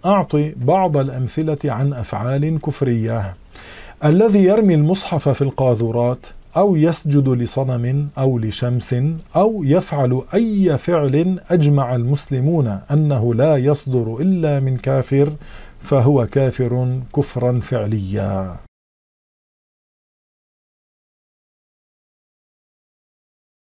أعطي بعض الأمثلة عن أفعال كفرية. الذي يرمي المصحف في القاذورات، أو يسجد لصنم أو لشمس، أو يفعل أي فعل أجمع المسلمون أنه لا يصدر إلا من كافر، فهو كافر كفرا فعليا.